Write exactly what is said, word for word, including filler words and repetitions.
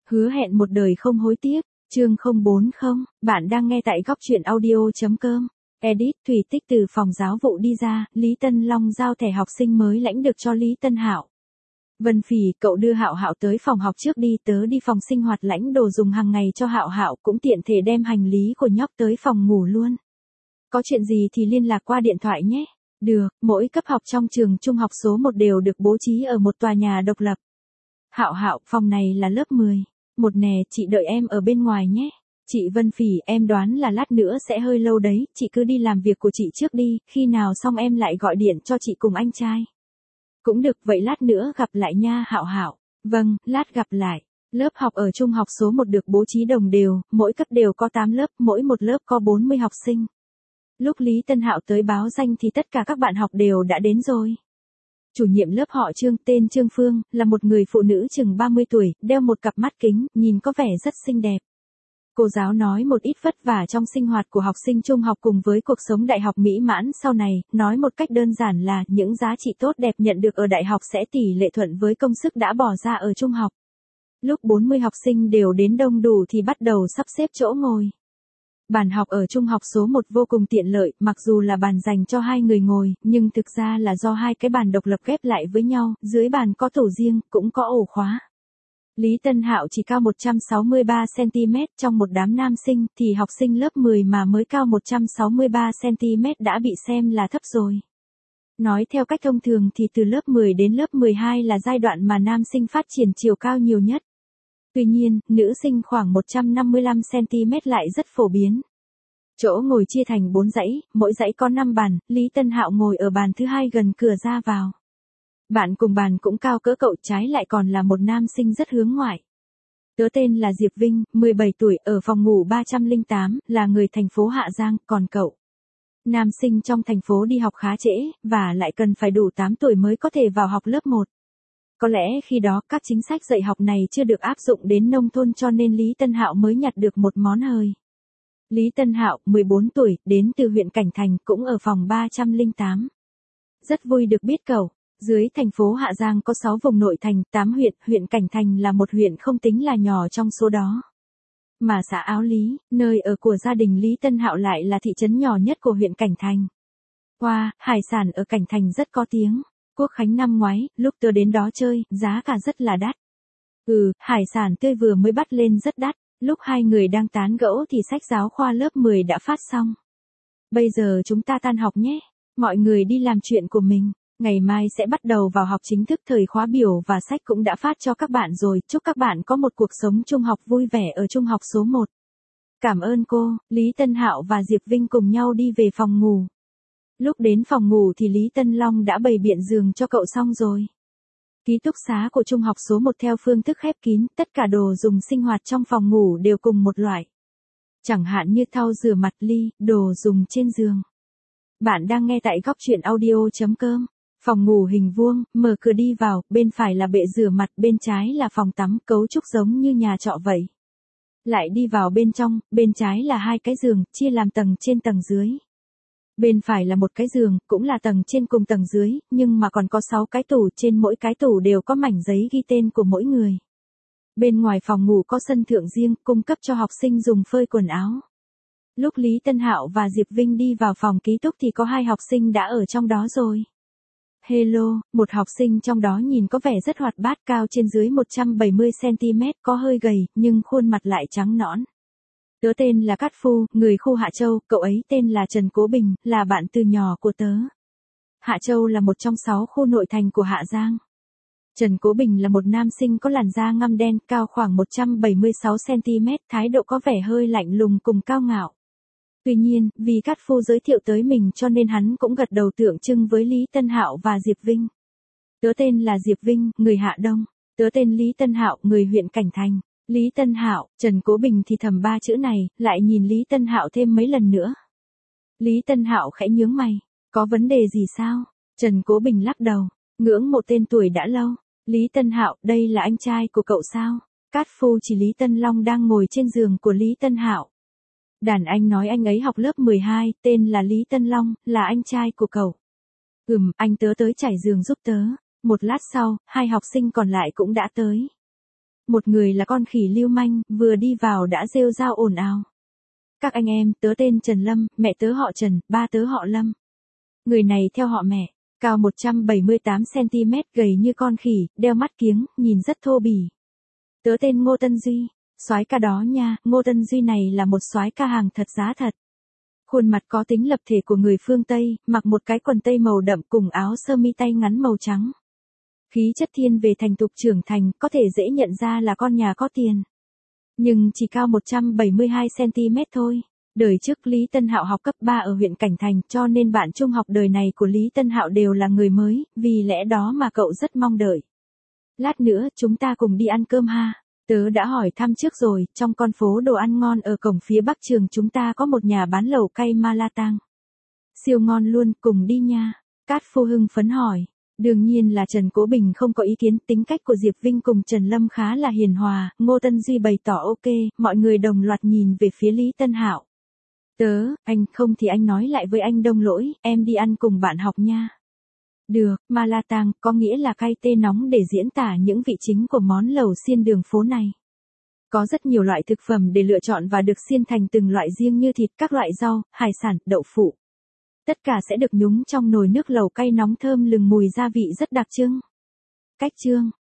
Hứa hẹn một đời không hối tiếc, chương không bốn không, bạn đang nghe tại góc truyện audio.com. Edit, Thủy Tích từ phòng giáo vụ đi ra, Lý Tân Long giao thẻ học sinh mới lãnh được cho Lý Tân Hạo. Vân Phỉ, cậu đưa Hạo Hạo tới phòng học trước đi, tớ đi phòng sinh hoạt lãnh đồ dùng hàng ngày cho Hạo Hạo, cũng tiện thể đem hành lý của nhóc tới phòng ngủ luôn. Có chuyện gì thì liên lạc qua điện thoại nhé. Được, mỗi cấp học trong trường trung học số một đều được bố trí ở một tòa nhà độc lập. Hạo Hạo, phòng này là lớp mười. Một nè, chị đợi em ở bên ngoài nhé. Chị Vân Phỉ, em đoán là lát nữa sẽ hơi lâu đấy, chị cứ đi làm việc của chị trước đi, khi nào xong em lại gọi điện cho chị cùng anh trai. Cũng được, vậy lát nữa gặp lại nha Hạo Hạo. Vâng, lát gặp lại. Lớp học ở trung học số một được bố trí đồng đều, mỗi cấp đều có tám lớp, mỗi một lớp có bốn mươi học sinh. Lúc Lý Tân Hạo tới báo danh thì tất cả các bạn học đều đã đến rồi. Chủ nhiệm lớp họ Trương, tên Trương Phương, là một người phụ nữ chừng ba mươi tuổi, đeo một cặp mắt kính, nhìn có vẻ rất xinh đẹp. Cô giáo nói một ít vất vả trong sinh hoạt của học sinh trung học cùng với cuộc sống đại học mỹ mãn sau này, nói một cách đơn giản là những giá trị tốt đẹp nhận được ở đại học sẽ tỷ lệ thuận với công sức đã bỏ ra ở trung học. Lúc bốn mươi học sinh đều đến đông đủ thì bắt đầu sắp xếp chỗ ngồi. Bàn học ở trung học số một vô cùng tiện lợi, mặc dù là bàn dành cho hai người ngồi, nhưng thực ra là do hai cái bàn độc lập ghép lại với nhau, dưới bàn có tủ riêng, cũng có ổ khóa. Lý Tân Hạo chỉ cao một trăm sáu mươi ba xăng-ti-mét, trong một đám nam sinh thì học sinh lớp mười mà mới cao một trăm sáu mươi ba xăng-ti-mét đã bị xem là thấp rồi. Nói theo cách thông thường thì từ lớp mười đến lớp mười hai là giai đoạn mà nam sinh phát triển chiều cao nhiều nhất. Tuy nhiên, nữ sinh khoảng một trăm năm mươi lăm xăng-ti-mét lại rất phổ biến. Chỗ ngồi chia thành bốn dãy, mỗi dãy có năm bàn, Lý Tân Hạo ngồi ở bàn thứ hai gần cửa ra vào. Bạn cùng bàn cũng cao cỡ cậu, trái lại còn là một nam sinh rất hướng ngoại. Tớ tên là Diệp Vinh, mười bảy tuổi, ở phòng ngủ ba trăm lẻ tám, là người thành phố Hạ Giang, còn cậu? Nam sinh trong thành phố đi học khá trễ, và lại cần phải đủ tám tuổi mới có thể vào học lớp một. Có lẽ khi đó các chính sách dạy học này chưa được áp dụng đến nông thôn cho nên Lý Tân Hạo mới nhặt được một món hời. Lý Tân Hạo, mười bốn tuổi, đến từ huyện Cảnh Thành, cũng ở phòng ba trăm lẻ tám. Rất vui được biết cậu. Dưới thành phố Hạ Giang có sáu vùng nội thành, tám huyện, huyện Cảnh Thành là một huyện không tính là nhỏ trong số đó. Mà xã Áo Lý, nơi ở của gia đình Lý Tân Hạo lại là thị trấn nhỏ nhất của huyện Cảnh Thành. Wow, hải sản ở Cảnh Thành rất có tiếng. Quốc khánh năm ngoái, lúc tớ đến đó chơi, giá cả rất là đắt. Ừ, hải sản tươi vừa mới bắt lên rất đắt. Lúc hai người đang tán gẫu thì sách giáo khoa lớp mười đã phát xong. Bây giờ chúng ta tan học nhé. Mọi người đi làm chuyện của mình. Ngày mai sẽ bắt đầu vào học chính thức, thời khóa biểu và sách cũng đã phát cho các bạn rồi. Chúc các bạn có một cuộc sống trung học vui vẻ ở trung học số một. Cảm ơn cô. Lý Tân Hạo và Diệp Vinh cùng nhau đi về phòng ngủ. Lúc đến phòng ngủ thì Lý Tân Long đã bày biện giường cho cậu xong rồi. Ký túc xá của trung học số một theo phương thức khép kín, tất cả đồ dùng sinh hoạt trong phòng ngủ đều cùng một loại. Chẳng hạn như thau rửa mặt, ly, đồ dùng trên giường. Bạn đang nghe tại góc truyện audio.com. Phòng ngủ hình vuông, mở cửa đi vào, bên phải là bệ rửa mặt, bên trái là phòng tắm, cấu trúc giống như nhà trọ vậy. Lại đi vào bên trong, bên trái là hai cái giường, chia làm tầng trên tầng dưới. Bên phải là một cái giường, cũng là tầng trên cùng tầng dưới, nhưng mà còn có sáu cái tủ, trên mỗi cái tủ đều có mảnh giấy ghi tên của mỗi người. Bên ngoài phòng ngủ có sân thượng riêng, cung cấp cho học sinh dùng phơi quần áo. Lúc Lý Tân Hạo và Diệp Vinh đi vào phòng ký túc thì có hai học sinh đã ở trong đó rồi. Hello, một học sinh trong đó nhìn có vẻ rất hoạt bát, cao trên dưới một trăm bảy mươi xăng-ti-mét, có hơi gầy, nhưng khuôn mặt lại trắng nõn. Tớ tên là Cát Phu, người khu Hạ Châu, cậu ấy tên là Trần Cố Bình, là bạn từ nhỏ của tớ. Hạ Châu là một trong sáu khu nội thành của Hạ Giang. Trần Cố Bình là một nam sinh có làn da ngăm đen, cao khoảng một trăm bảy mươi sáu xăng-ti-mét, thái độ có vẻ hơi lạnh lùng cùng cao ngạo. Tuy nhiên, vì Cát Phu giới thiệu tới mình cho nên hắn cũng gật đầu tượng trưng với Lý Tân Hạo và Diệp Vinh. Tớ tên là Diệp Vinh, người Hạ Đông. Tớ tên Lý Tân Hạo, người huyện Cảnh Thành. Lý Tân Hạo, Trần Cố Bình thì thầm ba chữ này, lại nhìn Lý Tân Hạo thêm mấy lần nữa. Lý Tân Hạo khẽ nhướng mày, có vấn đề gì sao? Trần Cố Bình lắc đầu, ngưỡng mộ tên tuổi đã lâu. Lý Tân Hạo, đây là anh trai của cậu sao? Cát Phu chỉ Lý Tân Long đang ngồi trên giường của Lý Tân Hạo. Đàn anh nói anh ấy học lớp mười hai, tên là Lý Tân Long, là anh trai của cậu. Ừm, anh tớ tới trải giường giúp tớ. Một lát sau, hai học sinh còn lại cũng đã tới. Một người là con khỉ lưu manh, vừa đi vào đã rêu rao ồn ào. Các anh em, tớ tên Trần Lâm, mẹ tớ họ Trần, ba tớ họ Lâm. Người này theo họ mẹ, cao một trăm bảy mươi tám xăng ti mét, gầy như con khỉ, đeo mắt kiếng, nhìn rất thô bỉ. Tớ tên Ngô Tân Duy, soái ca đó nha, Ngô Tân Duy này là một soái ca hàng thật giá thật. Khuôn mặt có tính lập thể của người phương Tây, mặc một cái quần tây màu đậm cùng áo sơ mi tay ngắn màu trắng. Khí chất thiên về thành thục trưởng thành, có thể dễ nhận ra là con nhà có tiền. Nhưng chỉ cao một trăm bảy mươi hai xăng ti mét thôi. Đời trước Lý Tân Hạo học cấp ba ở huyện Cảnh Thành, cho nên bạn trung học đời này của Lý Tân Hạo đều là người mới, vì lẽ đó mà cậu rất mong đợi. Lát nữa chúng ta cùng đi ăn cơm ha. Tớ đã hỏi thăm trước rồi, trong con phố đồ ăn ngon ở cổng phía bắc trường chúng ta có một nhà bán lẩu cay ma la tang. Siêu ngon luôn, cùng đi nha. Cát Phô hưng phấn hỏi. Đương nhiên là Trần Cố Bình không có ý kiến, tính cách của Diệp Vinh cùng Trần Lâm khá là hiền hòa, Ngô Tân Duy bày tỏ ok, mọi người đồng loạt nhìn về phía Lý Tân Hạo. Tớ, anh không thì anh nói lại với anh Đông Lỗi, em đi ăn cùng bạn học nha. Được, ma la tang có nghĩa là cay tê nóng để diễn tả những vị chính của món lẩu xiên đường phố này. Có rất nhiều loại thực phẩm để lựa chọn và được xiên thành từng loại riêng như thịt, các loại rau, hải sản, đậu phụ. Tất cả sẽ được nhúng trong nồi nước lẩu cay nóng thơm lừng mùi gia vị rất đặc trưng. Cách chương.